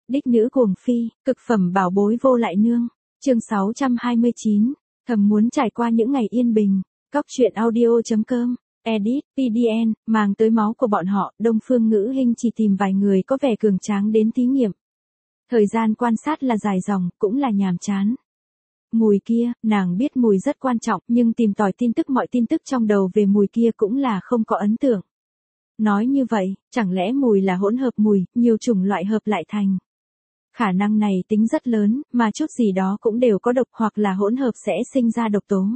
Đích nữ cuồng phi, cực phẩm bảo bối vô lại nương. Chương 629, thầm muốn trải qua những ngày yên bình. Cóc truyện audio.com, edit, PDN, màng tới máu của bọn họ, Đông Phương Ngữ Hinh chỉ tìm vài người có vẻ cường tráng đến thí nghiệm. Thời gian quan sát là dài dòng, cũng là nhàm chán. Mùi kia, nàng biết mùi rất quan trọng, nhưng tìm tòi mọi tin tức trong đầu về mùi kia cũng là không có ấn tượng. Nói như vậy, chẳng lẽ mùi là hỗn hợp mùi, nhiều chủng loại hợp lại thành. Khả năng này tính rất lớn, mà chút gì đó cũng đều có độc hoặc là hỗn hợp sẽ sinh ra độc tố.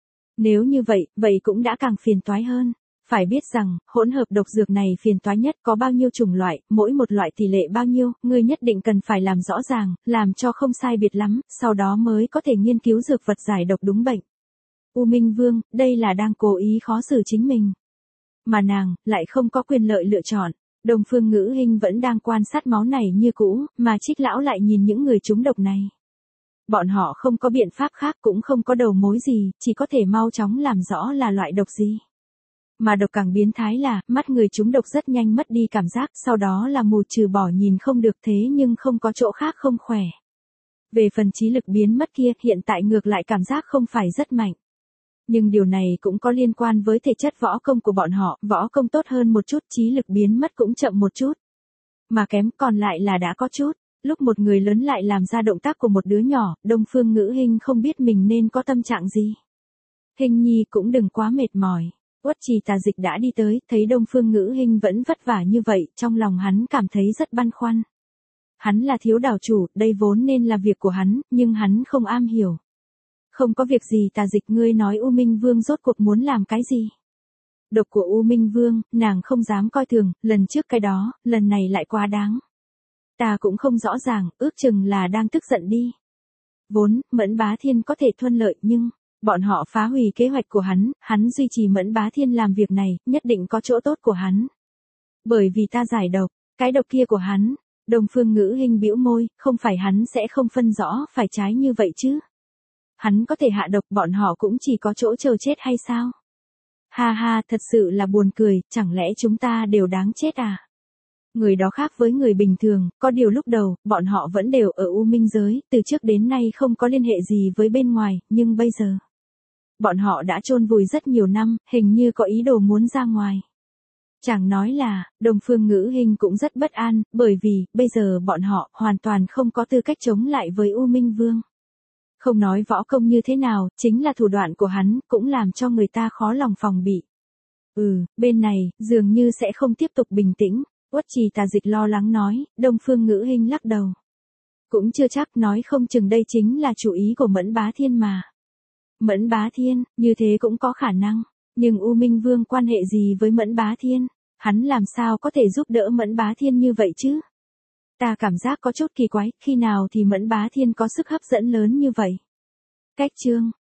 Nếu như vậy, vậy cũng đã càng phiền toái hơn. Phải biết rằng, hỗn hợp độc dược này phiền toái nhất có bao nhiêu chủng loại, mỗi một loại tỷ lệ bao nhiêu, ngươi nhất định cần phải làm rõ ràng, làm cho không sai biệt lắm, sau đó mới có thể nghiên cứu dược vật giải độc đúng bệnh. U Minh Vương, đây là đang cố ý khó xử chính mình. Mà nàng, lại không có quyền lợi lựa chọn. Đông Phương Ngữ Hinh vẫn đang quan sát máu này như cũ, mà Trích lão lại nhìn những người trúng độc này. Bọn họ không có biện pháp khác cũng không có đầu mối gì, chỉ có thể mau chóng làm rõ là loại độc gì. Mà độc càng biến thái là, mắt người trúng độc rất nhanh mất đi cảm giác, sau đó là mù trừ bỏ nhìn không được thế nhưng không có chỗ khác không khỏe. Về phần trí lực biến mất kia, hiện tại ngược lại cảm giác không phải rất mạnh. Nhưng điều này cũng có liên quan với thể chất võ công của bọn họ, võ công tốt hơn một chút, trí lực biến mất cũng chậm một chút. Mà kém còn lại là đã có chút. Lúc một người lớn lại làm ra động tác của một đứa nhỏ, Đông Phương Ngữ Hinh không biết mình nên có tâm trạng gì. Hinh nhi cũng đừng quá mệt mỏi. Uất Trì Tà Dịch đã đi tới, thấy Đông Phương Ngữ Hinh vẫn vất vả như vậy, trong lòng hắn cảm thấy rất băn khoăn. Hắn là thiếu đảo chủ, đây vốn nên là việc của hắn, nhưng hắn không am hiểu. Không có việc gì Tà Dịch, ngươi nói U Minh Vương rốt cuộc muốn làm cái gì? Độc của U Minh Vương, nàng không dám coi thường, lần trước cái đó, lần này lại quá đáng. Ta cũng không rõ ràng, ước chừng là đang tức giận đi. Vốn, Mẫn Bá Thiên có thể thuận lợi nhưng, bọn họ phá hủy kế hoạch của hắn duy trì Mẫn Bá Thiên làm việc này, nhất định có chỗ tốt của hắn. Bởi vì ta giải độc, cái độc kia của hắn, Đông Phương Ngữ Hinh bĩu môi, không phải hắn sẽ không phân rõ phải trái như vậy chứ. Hắn có thể hạ độc, bọn họ cũng chỉ có chỗ chờ chết hay sao? Ha ha, thật sự là buồn cười, chẳng lẽ chúng ta đều đáng chết à? Người đó khác với người bình thường, có điều lúc đầu, bọn họ vẫn đều ở U Minh giới, từ trước đến nay không có liên hệ gì với bên ngoài, nhưng bây giờ, bọn họ đã chôn vùi rất nhiều năm, hình như có ý đồ muốn ra ngoài. Chẳng nói là, Đông Phương Ngữ Hinh cũng rất bất an, bởi vì, bây giờ bọn họ hoàn toàn không có tư cách chống lại với U Minh Vương. Không nói võ công như thế nào, chính là thủ đoạn của hắn, cũng làm cho người ta khó lòng phòng bị. Bên này, dường như sẽ không tiếp tục bình tĩnh. Uất Trì Tà Dịch lo lắng nói, Đông Phương Ngữ Hinh lắc đầu. Cũng chưa chắc, nói không chừng đây chính là chủ ý của Mẫn Bá Thiên mà. Mẫn Bá Thiên, như thế cũng có khả năng. Nhưng U Minh Vương quan hệ gì với Mẫn Bá Thiên? Hắn làm sao có thể giúp đỡ Mẫn Bá Thiên như vậy chứ? Ta cảm giác có chút kỳ quái, khi nào thì Mẫn Bá Thiên có sức hấp dẫn lớn như vậy? Cách chương.